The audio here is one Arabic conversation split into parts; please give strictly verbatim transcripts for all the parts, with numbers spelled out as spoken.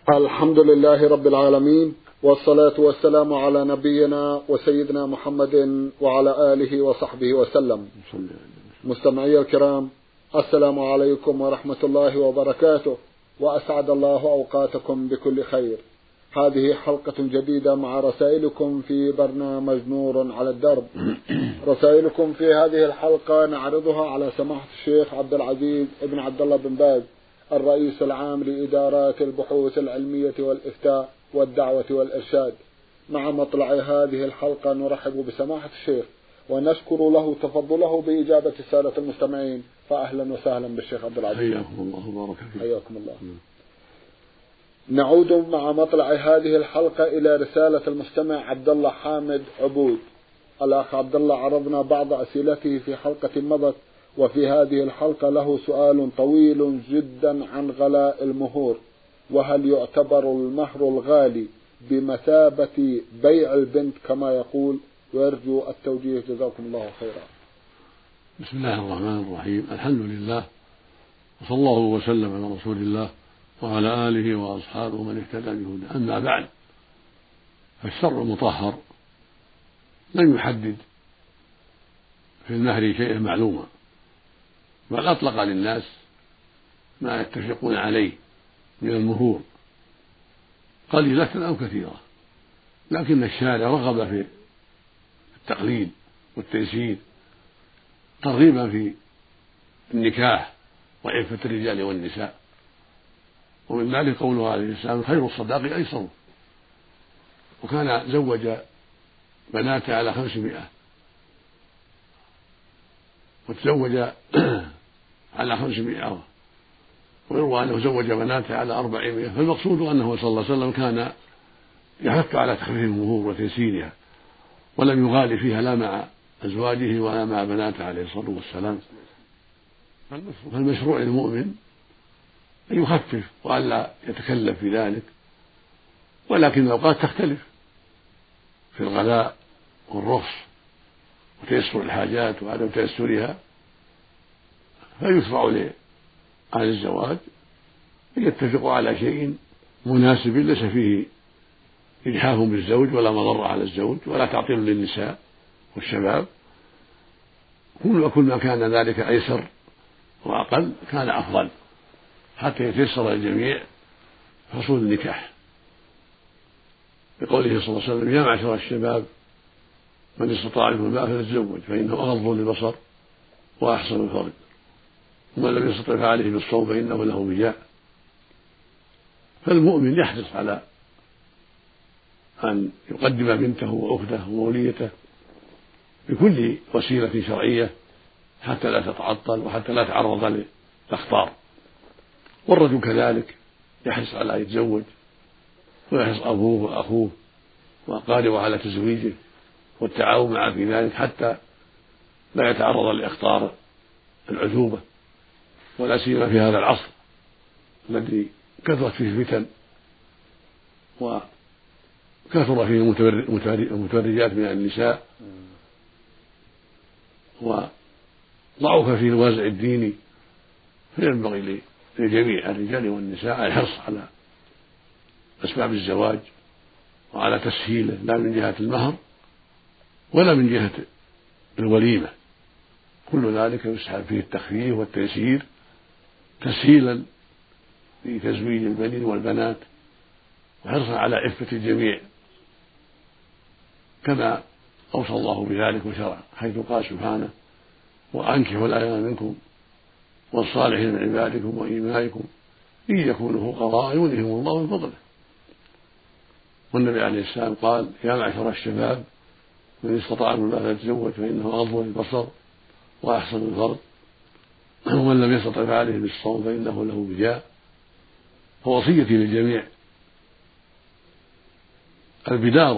الحمد لله رب العالمين، والصلاة والسلام على نبينا وسيدنا محمد وعلى آله وصحبه وسلم. مستمعي الكرام، السلام عليكم ورحمة الله وبركاته، وأسعد الله أوقاتكم بكل خير. هذه حلقة جديدة مع رسائلكم في برنامج نور على الدرب. رسائلكم في هذه الحلقة نعرضها على سماحة الشيخ عبد العزيز ابن عبد الله بن باز، الرئيس العام لإدارات البحوث العلمية والإفتاء والدعوة والإرشاد. مع مطلع هذه الحلقة نرحب بسماحة الشيخ ونشكر له تفضله بإجابة السادة المستمعين، فأهلا وسهلا بالشيخ عبد العزيز. حياكم الله وبارك فيكم. حياكم الله. نعود مع مطلع هذه الحلقة إلى رسالة المستمع عبد الله حامد عبود. الأخ عبد الله عرضنا بعض أسئلته في حلقة مضت، وفي هذه الحلقة له سؤال طويل جدا عن غلاء المهور، وهل يعتبر المهر الغالي بمثابة بيع البنت كما يقول، ويرجو التوجيه جزاكم الله خيرا. بسم الله الرحمن الرحيم، الحمد لله، وصلى الله وسلم على رسول الله وعلى آله وأصحابه من اهتدى بهداه. أما بعد، فالشرع المطهر لم يحدد في المهر شيئا معلوما، بل أطلق للناس ما يتفقون عليه من المهور قليلة أو كثيرة، لكن الشارع رغب في التقليد والتيسير ترغيبا في النكاح وعفة الرجال والنساء. ومن ذلك قوله عليه السلام: خير الصداق أيسره. وكان زوج بناته على خمسمائة، وتزوج على خمسمائة، ويروى أنه زوج بناته على أربعمائة. فالمقصود أنه صلى الله عليه وسلم كان يحث على تخفيف المهور وتيسيرها، ولم يغالي فيها لا مع أزواجه ولا مع بناته عليه الصلاة والسلام. فالمشروع للمؤمن أن يخفف وألا يتكلف في ذلك، ولكن الأوقات تختلف في الغلاء والرخص وتيسر الحاجات وعدم تيسرها، فيشرع لأهل الزواج أن يتفقوا على شيء مناسب ليس فيه إجحاف بالزوج ولا مضرة على الزوج ولا تعطيل للنساء والشباب. كل ما كان ذلك أيسر وأقل كان أفضل، حتى يتيسر الجميع حصول النكاح، بقوله صلى الله عليه وسلم: يا معشر الشباب من استطاع منكم الباء فليتزوج فإنه أغض للبصر وأحسن الفرج، ومن لم يستطع فعليه بالصوم فإنه له وجاء. فالمؤمن يحرص على أن يقدم بنته وأخته وموليته بكل وسيلة شرعية حتى لا تتعطل وحتى لا تعرض للأخطار. والرجل كذلك يحرص على أن يتزوج، ويحرص أبوه وأخوه وأقاربه على تزويجه والتعاون معه في ذلك حتى لا يتعرض لإخطار العزوبة، ولا سيما في هذا العصر الذي كثرت فيه الفتن وكثر فيه المتبرجات من النساء وضعف فيه الوازع الديني. فينبغي لجميع الرجال والنساء الحرص على أسباب الزواج وعلى تسهيله، لا من جهة المهر ولا من جهة الوليمة. كل ذلك يسحب فيه التخفيف والتيسير تسهيلا لتزويج البنين والبنات وحرصا على عفة الجميع، كما أوصى الله بذلك وشرع، حيث قال سبحانه: وأنكحوا الأيام منكم والصالحين من عبادكم وإمائكم إن يكونوا فقراء يغنيهم الله من فضله. والنبي عليه السلام قال: يا معشر الشباب من استطاع منكم الباء فليتزوج فإنه أغض للبصر وأحسن الفرج، ومن لم يستطع فعليه بالصوم فإنه له وجاء. فوصيتي للجميع البدار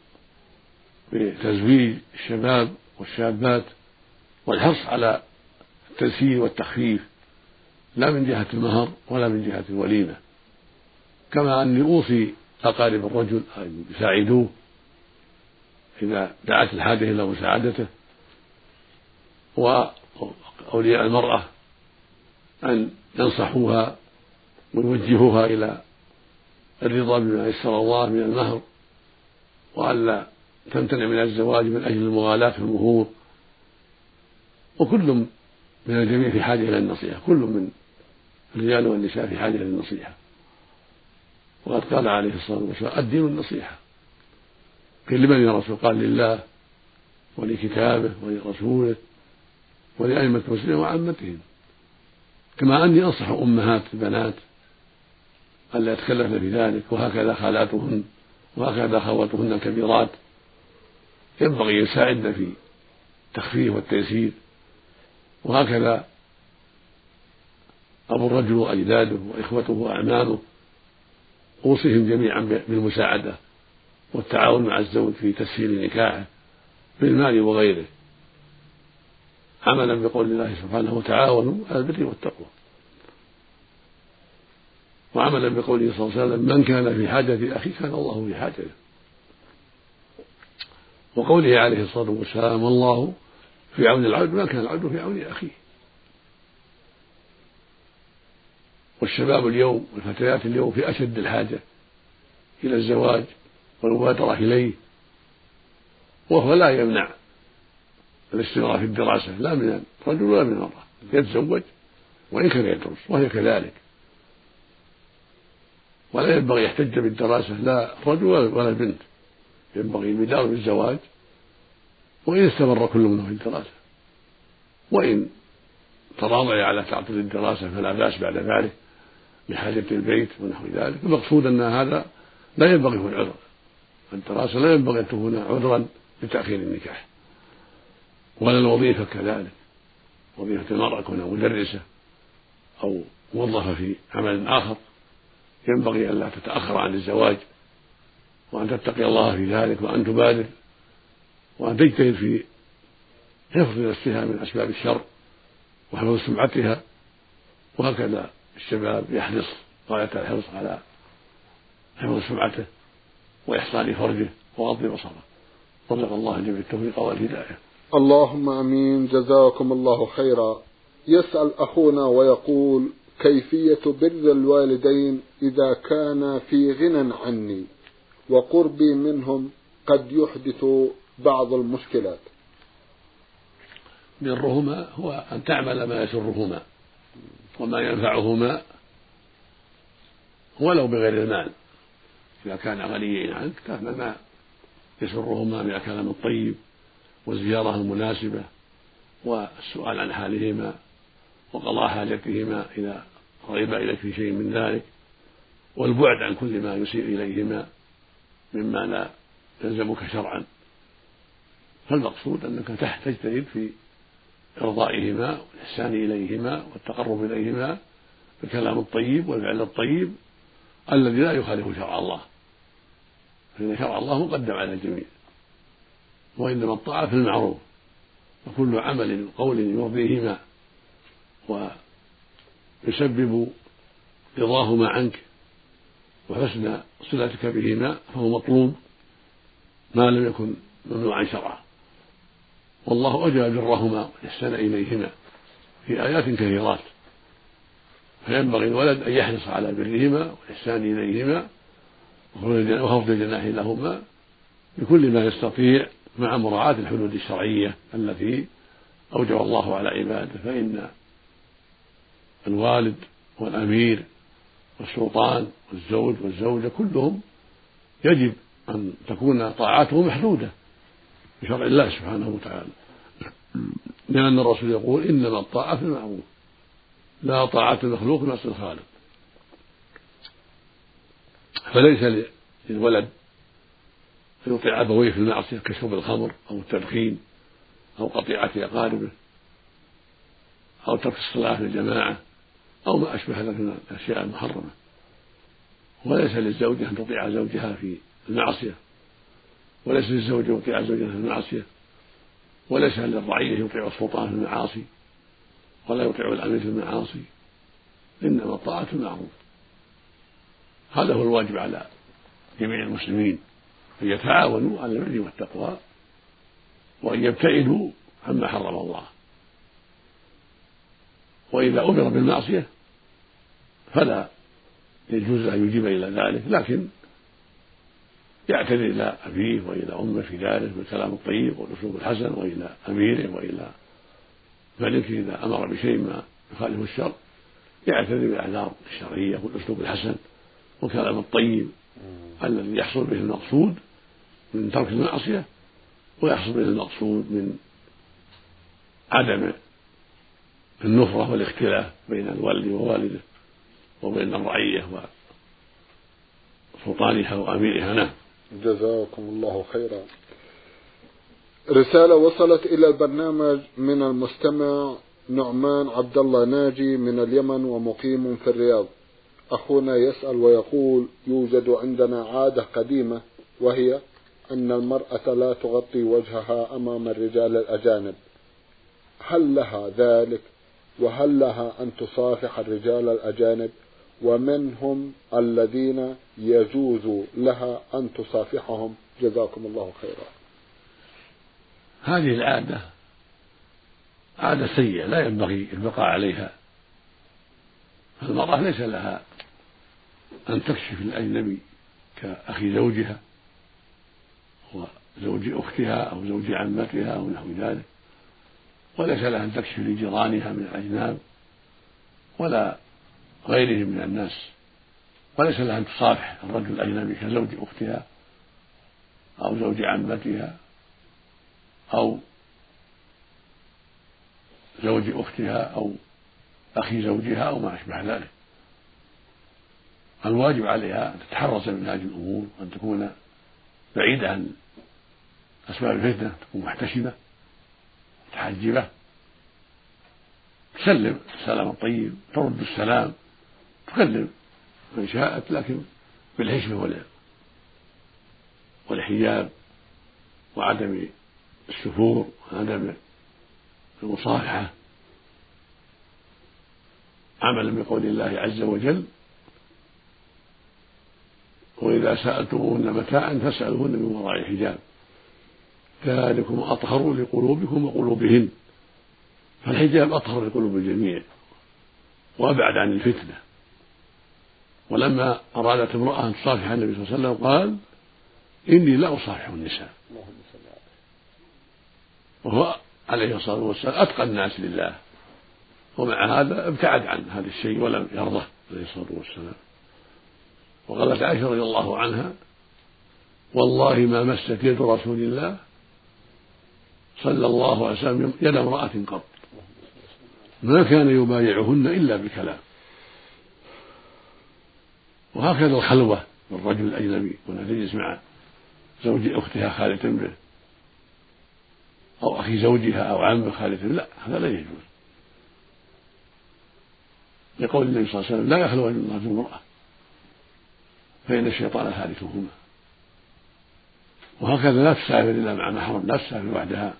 بتزويج الشباب والشابات والحرص على التيسير والتخفيف، لا من جهة المهر ولا من جهة الوليمة. كما أني أوصي أقارب الرجل أن يساعدوه إذا دعت الحاجة إلى مساعدته، وأولياء المرأة أن ينصحوها ويوجهوها إلى الرضا بما يسر الله من المهر، وألا تمتنع من الزواج من أجل المغالاة في المهور. وكل من الجميع في حاجة إلى النصيحة، كل من الرجال والنساء في حاجة إلى النصيحة. وقد قال عليه الصلاة والسلام: الدين النصيحة. قيل لمن يا رسول؟ قال: لله ولكتابه ولرسوله ولأئمة المسلمين وعامتهم. كما أني أنصح أمهات البنات ألا يتكلفن في ذلك، وهكذا خالاتهن، وهكذا خواتهن الكبيرات ينبغي يساعدن في التخفيف والتيسير، وهكذا أبو الرجل وأجداده وإخوته وأعمامه. أوصيهم جميعا بالمساعدة والتعاون مع الزوج في تسهيل نكاحه بالمال وغيره، عملا بقول الله سبحانه: وتعاونوا على البر والتقوى، وعملا بقوله صلى الله عليه وسلم: من كان في حاجة أخيه كان الله في حاجته، وقوله عليه الصلاة والسلام: والله في عون العبد ما كان العبد في عون أخيه. والشباب اليوم والفتيات اليوم في أشد الحاجة إلى الزواج والمبادرة إليه، وهو لا يمنع الاستمرار في الدراسة لا من الرجل ولا من المرأة، يتزوج وإن كان يدرس، وهي كذلك. ولا ينبغي يحتج بالدراسة لا الرجل ولا البنت، ينبغي البدار بالزواج وإن استمر كل منهم في الدراسة، وإن تراضي على تعطيل الدراسة فلا بأس بعد ذلك لحاجة البيت ونحو ذلك. المقصود أن هذا لا ينبغي هو العذر، الدراسة لا ينبغي أن تكون عذرا لتأخير النكاح، ولا الوظيفة كذلك. وظيفة المرأة كونها مدرسة أو موظفة في عمل آخر ينبغي ألا تتأخر عن الزواج، وأن تتقي الله في ذلك، وأن تبادر، وأن تجتهد في حفظ نفسها من أسباب الشر وحفظ سمعتها. وهكذا الشباب يحرص غاية الحرص على حفظ سمعته وإحصان فرجه وغض بصره. رزق الله الجميع التوفيق والهداية. اللهم امين. جزاكم الله خيرا. يسأل اخونا ويقول: كيفية بر الوالدين اذا كان في غنى عني وقربي منهم قد يحدث بعض المشكلات؟ برهما هو ان تعمل ما يسرهما وما ينفعهما ولو بغير المال. اذا كان غنيين عنك تعمل ما يسرهما من الكلام الطيب والزيارة المناسبة والسؤال عن حالهما وقضاء حاجتهما إذا رغب إليك في شيء من ذلك، والبعد عن كل ما يسيء إليهما مما لا يلزمك شرعا. فالمقصود أنك تجتهد في إرضائهما والإحسان إليهما والتقرب إليهما بالكلام الطيب والفعل الطيب الذي لا يخالف شرع الله، فإن شرع الله مقدم على الجميع، وإنما الطاعة في المعروف، وكل عمل وقول يرضيهما ويسبب رضاهما عنك وحسن صلتك بهما فهو مطلوب ما لم يكن ممنوعا شرعا. والله أوجب برهما والإحسان إليهما في آيات كثيرات، فينبغي الولد أن يحرص على برهما والإحسان إليهما وخفض الجناح لهما بكل ما يستطيع مع مراعاة الحدود الشرعية التي أوجب الله على عباده. فإن الوالد والأمير والسلطان والزوج والزوجة كلهم يجب أن تكون طاعته محدودة بشرع الله سبحانه وتعالى، لأن الرسول يقول: إنما الطاعة في المعروف لا طاعة المخلوق في معصية الخالق. فليس للولد أن يطيع أبويه في المعصية كشرب الخمر أو التدخين أو قطيعة أقاربه أو ترك الصلاة في الجماعة أو ما أشبه ذلك من الأشياء المحرمة. وليس للزوجة أن تطيع زوجها في المعصية، وليس للزوج أن يطيع زوجها في المعصية، وليس للرعية يطيع السلطان في المعاصي ولا يطيع الأمير في المعاصي، إنما الطاعة المعروف. هذا هو الواجب على جميع المسلمين، أن يتعاونوا على البر والتقوى وأن يبتعدوا عما حرم الله. وإذا أمر بالمعصية فلا يجوز أن يجيب إلى ذلك، لكن يعتذر إلى أبيه وإلى أمه في ذلك بالكلام الطيب والأسلوب الحسن، وإلى أميره وإلى ملكه إذا أمر بشيء ما يخالف الشرع يعتذر بالأعذار الشرعية والأسلوب الحسن والكلام الطيب الذي يحصل به المقصود من ترك المعصية ويحصل به المقصود من عدم النفرة والاختلاف بين الوالد ووالده وبين الرعية وسلطانها وأميرها. نعم. جزاكم الله خيرا. رسالة وصلت إلى البرنامج من المستمع نعمان عبد الله ناجي من اليمن ومقيم في الرياض. أخونا يسأل ويقول: يوجد عندنا عادة قديمة، وهي أن المرأة لا تغطي وجهها أمام الرجال الأجانب، هل لها ذلك؟ وهل لها أن تصافح الرجال الأجانب؟ ومنهم الذين يجوز لها أن تصافحهم؟ جزاكم الله خيرا. هذه العادة عادة سيئة لا ينبغي البقاء عليها، فالمرأة ليس لها أن تكشف الأجنبي كأخي زوجها وزوج أختها أو زوج عمتها أو نحو ذلك، وليس لها أن تكشف لجيرانها من الأجناب ولا غيرهم من الناس، وليس لها أن تصافح الرجل الأجنبي كزوج أختها أو زوج عمتها أو زوج أختها أو أخي زوجها أو ما أشبه ذلك. الواجب عليها أن تتحرز من هذه الأمور وأن تكون بعيدة عن أسباب الفتنة، تكون محتشمة متحجبة، تسلم السلام الطيب، ترد السلام، تكلم من شاءت، لكن بالحشمة والحجاب وعدم السفور وعدم المصافحة، عملا بقول الله عز وجل: وإذا سألتموهن متاعا فاسألوهن من وراء حجاب ذلكم أطهر لقلوبكم وقلوبهن. فالحجاب أطهر لقلوب الجميع وأبعد عن الفتنة. ولما أرادت امرأة أن تصافح النبي صلى الله عليه وسلم قال: إني لا أصافح النساء، وهو عليه الصلاة والسلام أتقى الناس لله، ومع هذا ابتعد عن هذا الشيء ولم يرضه عليه الصلاة والسلام. وقالت عائشة رضي الله عنها: والله ما مست يد رسول الله صلى الله عليه وسلم يد امرأة قط، ما كان يبايعهن إلا بكلام. وهكذا الخلوة بالرجل الأجنبي، وأنها تجلس مع زوج أختها خالة به أو أخي زوجها أو عم خالة، لا، هذا لا يجوز، لقول النبي صلى الله عليه وسلم: لا يخلو رجل امرأة فإن الشيطان ثالثهما. وهكذا لا تسافر إلا مع محرم، لا تسافر وحدها.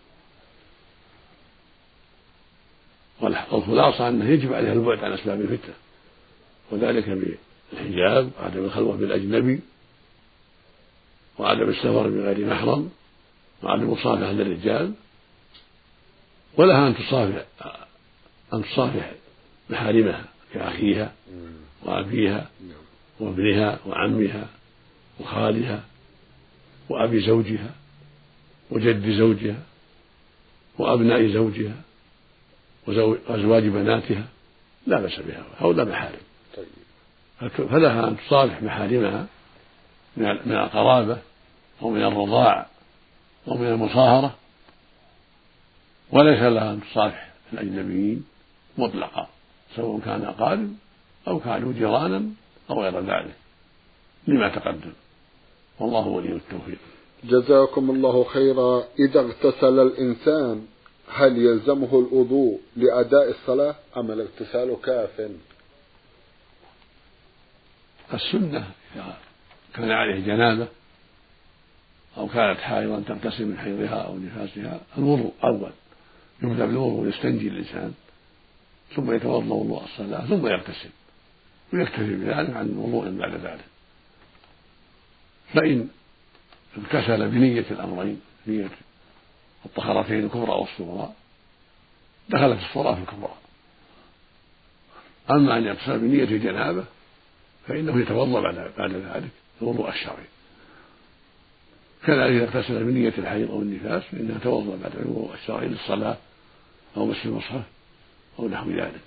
والخلاصة أنه يجب عليها البعد عن أسباب الفتنة، وذلك بالحجاب وعدم الخلوة بالأجنبي وعدم السفر بغير محرم وعدم المصافحة للرجال. ولها أن تصافح أن تصافح محارمها كأخيها وأبيها وابنها وعمها وخالها وأبي زوجها وجد زوجها وأبناء زوجها وأزواج بناتها، لا بأس بها، هؤلاء محارم. فلها أن تصالح محارمها من القرابة ومن الرضاع ومن المصاهرة، وليس لها أن تصالح الأجنبيين مطلقا، سواء كان أقارب أو كانوا جيرانا أو غير ذلك، لما تقدم، والله ولي التوفيق. جزاكم الله خيرا. إذا اغتسل الإنسان هل يلزمه الوضوء لأداء الصلاة أم الاغتسال كاف؟ السنة إذا كان عليه جنابة أو كانت حائضا تغتسل من حيضها أو نفاسها الوضوء أول، يبدأ بالوضوء يستنجي الإنسان ثم يتوضأ وضوء الصلاة ثم يغتسل ويكتفي بذلك عن وضوء بعد ذلك. فإن اغتسل بنية الأمرين، نية الطهارتين الكبرى والصغرى، دخلت الصلاة في الكبرى. أما أن يغتسل بنية الجنابة فإنه يتوضأ بعد بعد ذلك الوضوء الشرعي. كذلك إذا اغتسل بنية الحيض أو النفاس فإنه يتوضأ بعد الوضوء الشرعي للصلاة أو مس المصحف أو نحو ذلك.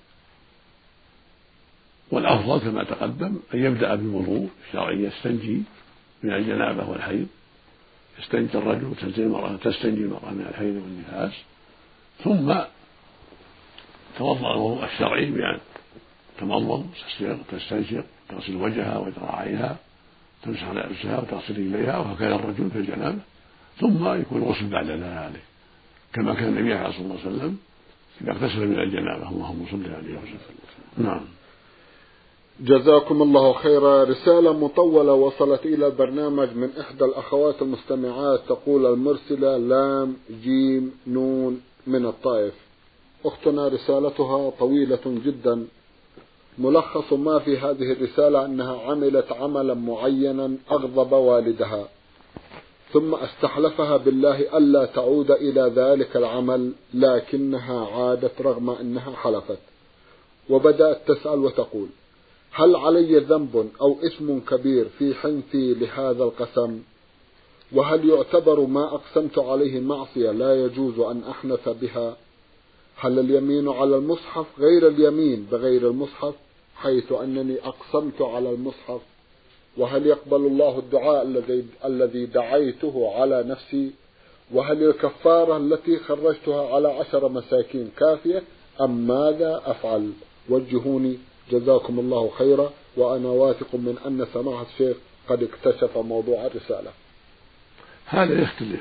والأفضل كما تقدم أن يبدأ بالوضوء الشرعي، يستنجي من الجنابة والحيض، يستنجي الرجل وتستنجي المرأة تستنجي المرأة من الحيض والنفاس، ثم توضأ الوضوء الشرعي بأن تمضمض تستنشق تغسل وجهها وذراعيها تمسح رأسها وتغسل رجليها، وهكذا الرجل في الجنابة، ثم يكون الغسل بعد ذلك كما كان النبي صلى الله عليه وسلم إذا اغتسل من الجنابة. اللهم صل عليه وسلم. نعم. جزاكم الله خيرا. رسالة مطولة وصلت إلى البرنامج من إحدى الأخوات المستمعات، تقول المرسلة لام جيم نون من الطائف. أختنا رسالتها طويلة جدا، ملخص ما في هذه الرسالة أنها عملت عملا معينا أغضب والدها، ثم استحلفها بالله ألا تعود إلى ذلك العمل، لكنها عادت رغم أنها حلفت، وبدأت تسأل وتقول: هل علي ذنب أو إثم كبير في حنثي لهذا القسم؟ وهل يعتبر ما أقسمت عليه معصية لا يجوز أن أحنث بها؟ هل اليمين على المصحف غير اليمين بغير المصحف، حيث أنني أقسمت على المصحف؟ وهل يقبل الله الدعاء الذي الذي دعيته على نفسي؟ وهل الكفارة التي خرجتها على عشر مساكين كافية أم ماذا أفعل؟ وجهوني جزاكم الله خيرا، وأنا واثق من أن سماحة الشيخ قد اكتشف موضوع الرسالة. هذا يختلف،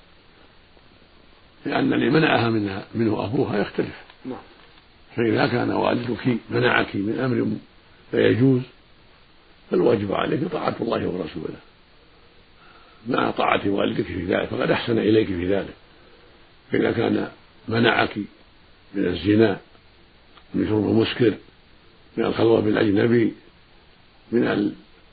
لأن اللي منعها منها منه أبوها يختلف. نعم. فإذا كان والدك منعك من أمر لا يجوز فالواجب عليك طاعة الله ورسوله مع طاعة والدك في ذلك، فقد أحسن إليك في ذلك. فإذا كان منعك من الزنا، من شرب المسكر، من الخلوة بالأجنبي، من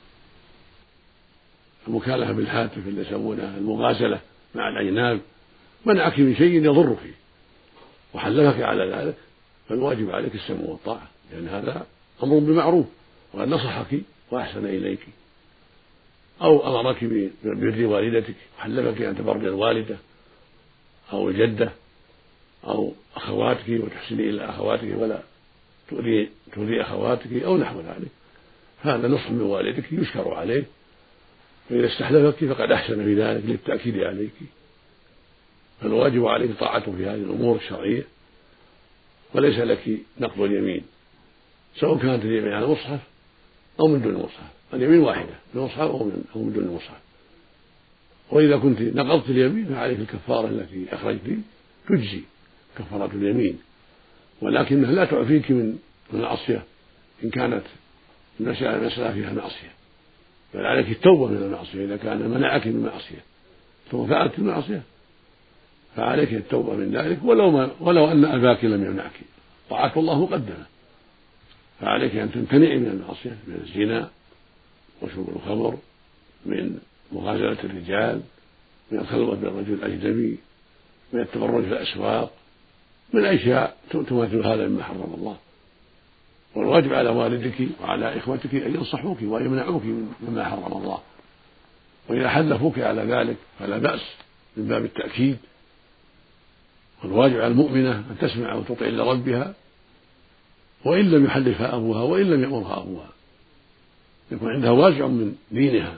المكالفة بالهاتف اللي يسمونها المغازلة مع الأجناب، منعك من شيء يضرك وحلفك على ذلك، فالواجب عليك السمع والطاعة، لأن هذا أمر بمعروف وقد نصحك وأحسن إليك، أو أمرك ببر والدتك وحلفك أن تبر الوالدة أو الجدة أو أخواتك وتحسني إلى أخواتك ولا تؤذي تؤذي أخواتك أو نحو ذلك، هذا نصح من والدك يشكر عليه، فإذا استحلفك فقد أحسن في ذلك للتأكيد عليك، فالواجب عليك طاعته في هذه الأمور الشرعية، وليس لك نقض اليمين، سواء كانت اليمين على المصحف أو من دون المصحف، اليمين واحدة من المصحف أو من دون المصحف. وإذا كنت نقضت اليمين فعليك الكفارة التي أخرجت تجزي كفارة اليمين، ولكنها لا تعفيك من المعصية إن كانت المسألة فيها معصية، بل عليك التوبة من المعصية. إذا كان منعك من المعصية ثم فعلت المعصية فعليك التوبة من ذلك، ولو, ما ولو أن أباك لم يمنعك، طاعة الله مقدمة، فعليك أن تمتنعي من المعصية، من الزنا وشرب الخمر، من مغازلة الرجال، من الخلوة بالرجل الأجنبي، من التبرج في الأسواق، من أشياء تماثل هذا مما حرم الله. والواجب على والدك وعلى إخوتك أن ينصحوك وأن يمنعوك مما حرم الله، وإذا حلفوك على ذلك فلا بأس من باب التأكيد. والواجب على المؤمنة أن تسمع وتطيع لربها وإن لم يحلفها أبوها وإن لم يأمرها أبوها، يكون عندها وازع من دينها،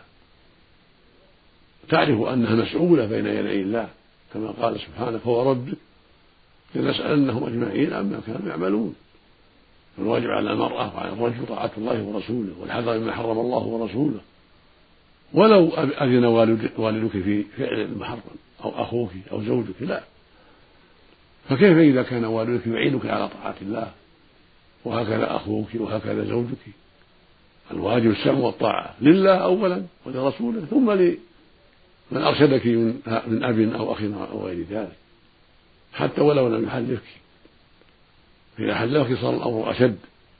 تعرف أنها مسؤولة بين يدي الله كما قال سبحانه: فوربك لنسألنهم أجمعين عما كانوا يعملون. الواجب على المرأة وعلى الرجل طاعة الله ورسوله والحذر مما حرم الله ورسوله، ولو أذن والدك في فعل المحرم أو أخوك أو زوجك لا، فكيف إذا كان والدك يعينك على طاعة الله وهكذا أخوك وهكذا زوجك؟ الواجب السمع والطاعة لله أولا ولرسوله ثم لمن أرشدك من أب أو أخ أو غير ذلك، حتى ولو لم يحلفك، إذا حلفك صار الأمر أشد،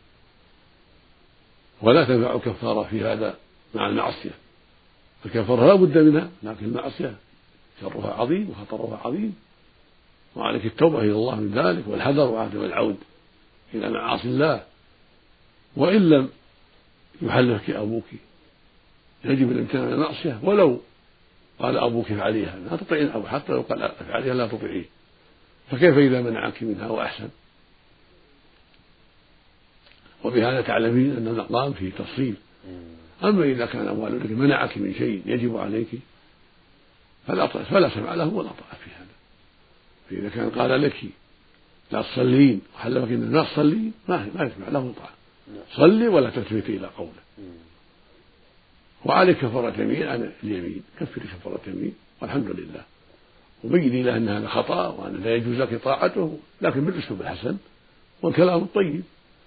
ولا تنفع الكفارة في هذا مع المعصية. الكفارة لا بد منها، لكن المعصية شرها عظيم وخطرها عظيم، وعليك التوبة إلى الله من ذلك والحذر وعدم العود إلى معاصي الله. وإن لم يحلفك أبوك يجب الامتناع من المعصية ولو قال أبوك افعليها لا تطيعين، أو حتى لو قال افعليها لا تطيعيه، فكيف إذا منعك منها وأحسن؟ وبهذا تعلمين أن المقام فيه تفصيل. أما إذا كان والدك منعك من شيء يجب عليك فلا فلا سمع له ولا طاعة في هذا. فإذا كان قال لك لا تصلين وحلفك إن لا تصلين ما ما يسمع له طاعة، صلي ولا تلتفتي إلى قوله. وعليك كفارة يمين عن اليمين، كفر كفارة يمين والحمد لله، وبيني له أن هذا خطأ وأن لا يجوز لك طاعته، لكن بالأسلوب الحسن والكلام الطيب.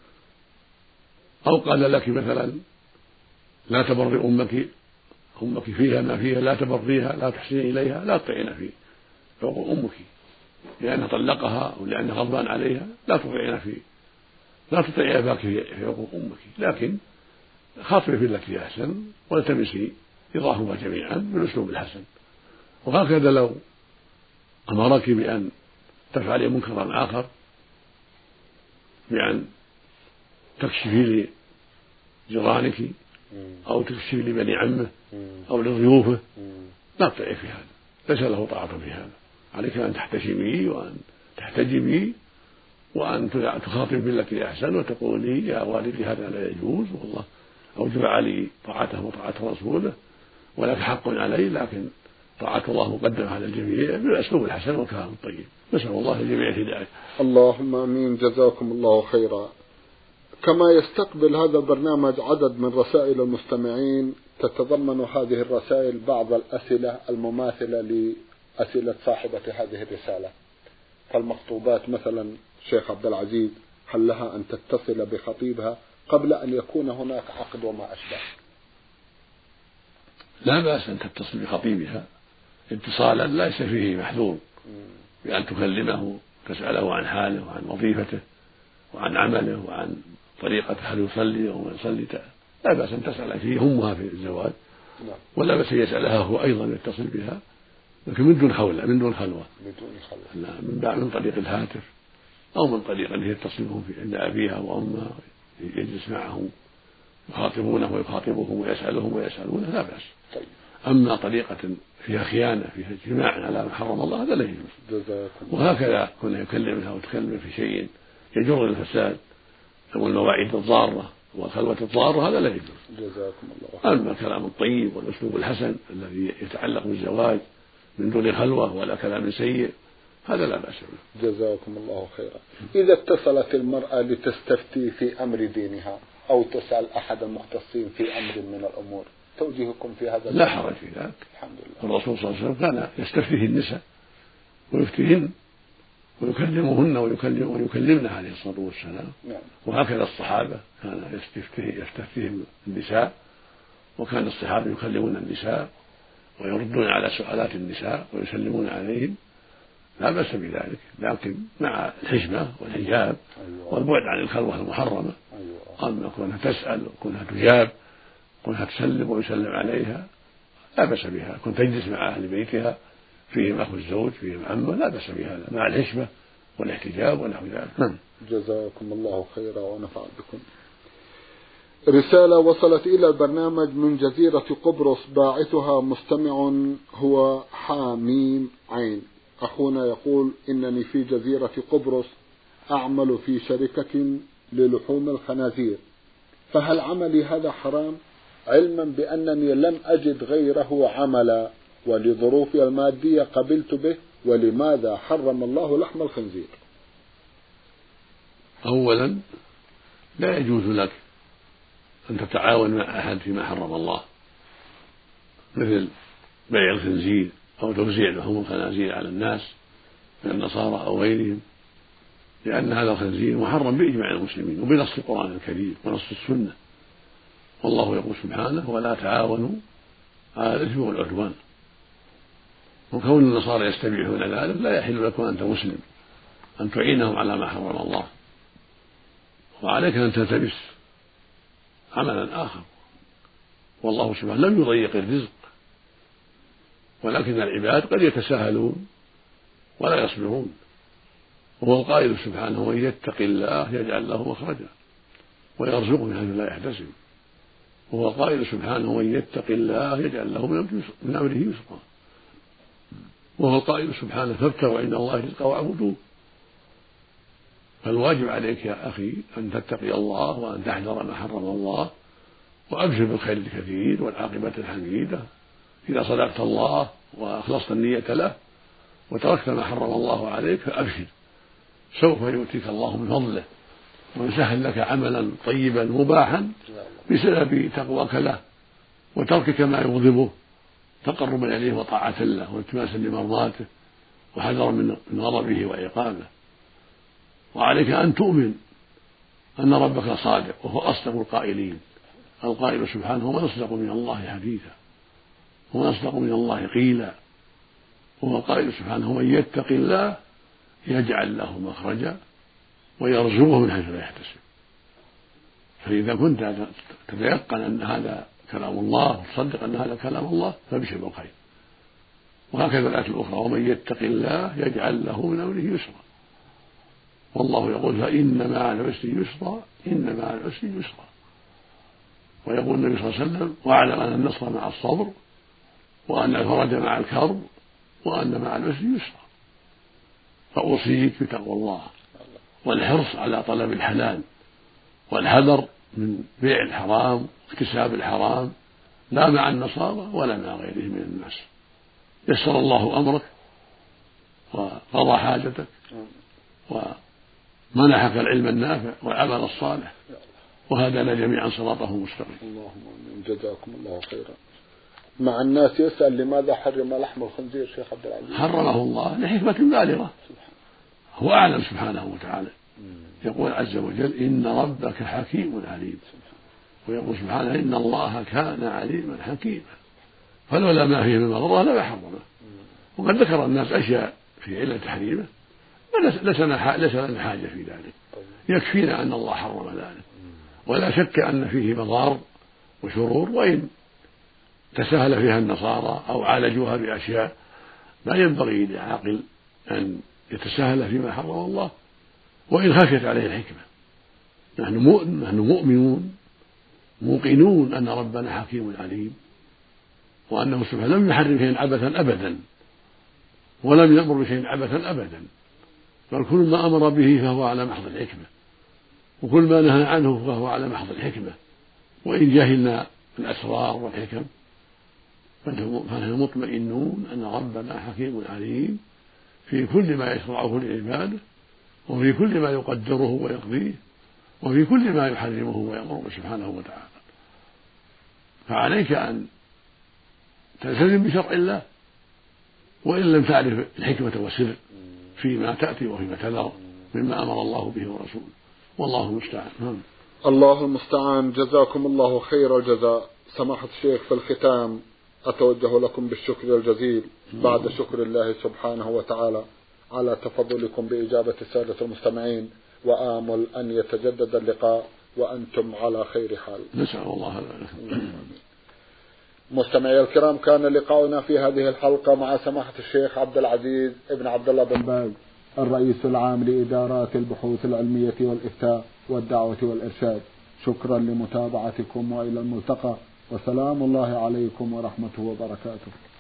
أو قال لك مثلا لا تبر أمك أمك فيها ما فيها، لا تبريها لا تحسني إليها لا تطيعين في حقوق أمك لأنها طلقها أو لأنها غضبان عليها، لا تطيعين في لا تطيعي أباك في حقوق أمك، لكن خاطبي بالتي أحسن والتمسي رضاهما جميعا بالأسلوب الحسن. وهكذا لو أمرك بأن تفعلي منكرا آخر بأن تكشفي لجيرانك أو تكشفي لبني عمه أو لضيوفه لا تطيعي في هذا، ليس له طاعة في هذا. عليك أن تحتشمي وأن تحتجبي وأن تخاطب بالتي أحسن وتقولي يا والدي هذا لا يجوز، والله أوجب علي طاعته وطاعة رسوله ولك حق علي، لكن طاعة الله مقدمة على الجميع بالأسلوب الحسن والكلام الطيب. نسأل الله الجميع الهداية. اللهم آمين. جزاكم الله خيرا. كما يستقبل هذا البرنامج عدد من رسائل المستمعين، تتضمن هذه الرسائل بعض الأسئلة المماثلة لأسئلة صاحبة هذه الرسالة. فالمخطوبات مثلا شيخ عبد العزيز هل لها أن تتصل بخطيبها قبل أن يكون هناك عقد وما أشبه؟ لا بأس أن تتصل بخطيبها اتصالا ليس فيه محذور، بأن تكلمه تسأله عن حاله وعن وظيفته وعن عمله وعن طريقة هل يصلي أو ما يصلي، لا بأس أن تسأل فيه همها في الزواج، ولا بأس أن يسألها هو أيضا يتصل بها، لكن من دون خولة من دون خلوة من من طريق الهاتف أو من طريق أن يتصلهم عند أبيها وأمها يجلس معهم يخاطبونه ويخاطبهم ويسألهم ويسألونه لا بأس. أما طريقة فيها خيانة فيها اجتماع على ما حرم الله هذا لا يجوز. وهكذا كنا يكلمها وتكلم في شيء يجر الفساد أو المواعيد الضارة والخلوة الضارة هذا لا يجوز. جزاكم الله. أما الكلام الطيب والأسلوب الحسن الذي يتعلق بالزواج من دون خلوة ولا كلام سيء هذا لا بأس به. جزاكم الله خيرا. إذا اتصلت المرأة لتستفتي في أمر دينها أو تسأل أحد المختصين في أمر من الأمور، توجيهكم في هذا؟ لا حرج في ذلك. الحمد لله. الرسول صلى الله عليه وسلم كان يستفتيه النساء ويفتيهن ويكلمهن ويكلم ويكلمن عليه الصلاة والسلام. نعم. وهكذا الصحابة كان يستفتيه يستفتيهم النساء، وكان الصحابة يكلمون النساء ويردون على سؤالات النساء ويسلمون عليهم، لا بأس بذلك، لكن مع الحشمة والحجاب. أيوة. والبعد عن الخلوة المحرمة. أيوة. أما كونها تسأل وكونها تجاب كونها تسلم ويسلم عليها لا بأس بها، كنت تجلس مع أهل بيتها فيهم أخو الزوج فيهم عمه لا بأس بهذا مع الحشمة والاحتجاب ونحو ذلك. جزاكم الله خيرا ونفع بكم. رسالة وصلت إلى البرنامج من جزيرة قبرص، باعثها مستمع هو حاميم عين. أخونا يقول إنني في جزيرة قبرص أعمل في شركة للحوم الخنازير، فهل عملي هذا حرام علما بأنني لم أجد غيره عملا ولظروفي المادية قبلت به، ولماذا حرم الله لحم الخنزير؟ أولا لا يجوز لك أن تتعاون مع أحد فيما حرم الله مثل بيع الخنزير أو توزيع لحوم الخنازير على الناس من النصارى أو غيرهم، لأن هذا الخنزير محرم بإجماع المسلمين وبنص القرآن الكريم ونص السنة، والله يقول سبحانه ولا تعاونوا على الإثم والعدوان. وكون النصارى يستبيحون ذلك لا يحل لكم أنت مسلم أن تعينهم على ما حرم الله، وعليك أن تلتمس عملا آخر، والله سبحانه لم يضيق الرزق، ولكن العباد قد يتساهلون ولا يصبرون، وهو القائل سبحانه ومن يتق الله يجعل له مخرجا ويرزقه من حيث لا يحتسب. وهو قائل سبحانه ومن يتق الله يجعل له من أمره يسرا، وهو القائل سبحانه فابتغوا عند الله رزقا واعبدوه. فالواجب عليك يا أخي أن تتقي الله وأن تحذر ما حرم الله، وأبشر بالخير الكثير والعاقبة الحميدة إذا صدقت الله وأخلصت النية له وتركت ما حرم الله عليك، فأبشر سوف يؤتيك الله من فضله ويسهل لك عملا طيبا مباحا بسبب تقواك له وتركك ما يغضبه تقربا إليه وطاعة له والتماسا لمرضاته وحذرا من غضبه وعقابه. وعليك أن تؤمن أن ربك صادق وهو أصدق القائلين، القائل سبحانه ومن أصدق من الله حديثا ومن أصدق من الله قيلا، وهو القائل سبحانه من يتق الله يجعل له مخرجا ويرزقه من حيث لا يحتسب. فإذا كنت تتيقن أن هذا كلام الله وتصدق أن هذا كلام الله فابشر بالخير. وهكذا الآية الأخرى ومن يتق الله يجعل له من أمره يسرا، والله يقول فإن مع العسر يسرا إن مع العسر يسرا. ويقول النبي صلى الله عليه وسلم واعلم أن النصر مع الصبر وأن الفرج مع الكرب وأن مع العسر يسرا. فأوصيك بتقوى الله والحرص على طلب الحلال والحذر من بيع الحرام واكتساب الحرام، لا مع النصارى ولا مع غيرهم من الناس. يسر الله أمرك وقضى حاجتك ومنحك العلم النافع والعمل الصالح وهدانا جميعا صراطه مستقيم. اللهم آمين. جزاكم الله خيرا. مع الناس يسأل لماذا حرم لحم الخنزير شيخ عبد العزيز؟ حرمه الله لحكمة بالغة، هو أعلم سبحانه وتعالى. يقول عز وجل إن ربك حكيم عليم، ويقول سبحانه إن الله كان عليما حكيما، فلولا ما فيه من مضرة لما حرمه. وقد ذكر الناس أشياء في علة تحريمه ليس لنا حاجة في ذلك، يكفينا أن الله حرم ذلك، ولا شك أن فيه مضار وشرور، وإن تساهل فيها النصارى أو عالجوها بأشياء لا ينبغي لعاقل أن يتساهل فيما حرم الله وإن خشيت عليه الحكمة. نحن مؤمنون موقنون أن ربنا حكيم عليم، وأنه سبحانه لم يحرم شيئا عبثا أبدا ولم يأمر بشيء عبثا أبدا، بل كل ما أمر به فهو على محض الحكمة، وكل ما نهى عنه فهو على محض الحكمة. وإن جهلنا الأسرار والحكم فنحن مطمئنون أن ربنا حكيم عليم في كل ما يشرعه لعباده، وفي كل ما يقدره ويقضيه، وفي كل ما يحرمه ويأمره سبحانه وتعالى. فعليك أن تلتزم بشرع الله وإن لم تعرف الحكمة والسر فيما تأتي وفيما تذر مما أمر الله به ورسوله، والله المستعان. الله المستعان. جزاكم الله خير الجزاء. سماحة الشيخ، في الختام أتوجه لكم بالشكر الجزيل بعد شكر الله سبحانه وتعالى على تفضلكم بإجابة السادة المستمعين، وآمل أن يتجدد اللقاء وأنتم على خير حال. نسأل الله ذلك. مستمعي الكرام، كان لقاؤنا في هذه الحلقة مع سماحة الشيخ عبد العزيز ابن عبد الله بن باز، الرئيس العام لإدارات البحوث العلمية والإفتاء والدعوة والإرشاد. شكرا لمتابعتكم وإلى الملتقى، وسلام الله عليكم ورحمته وبركاته.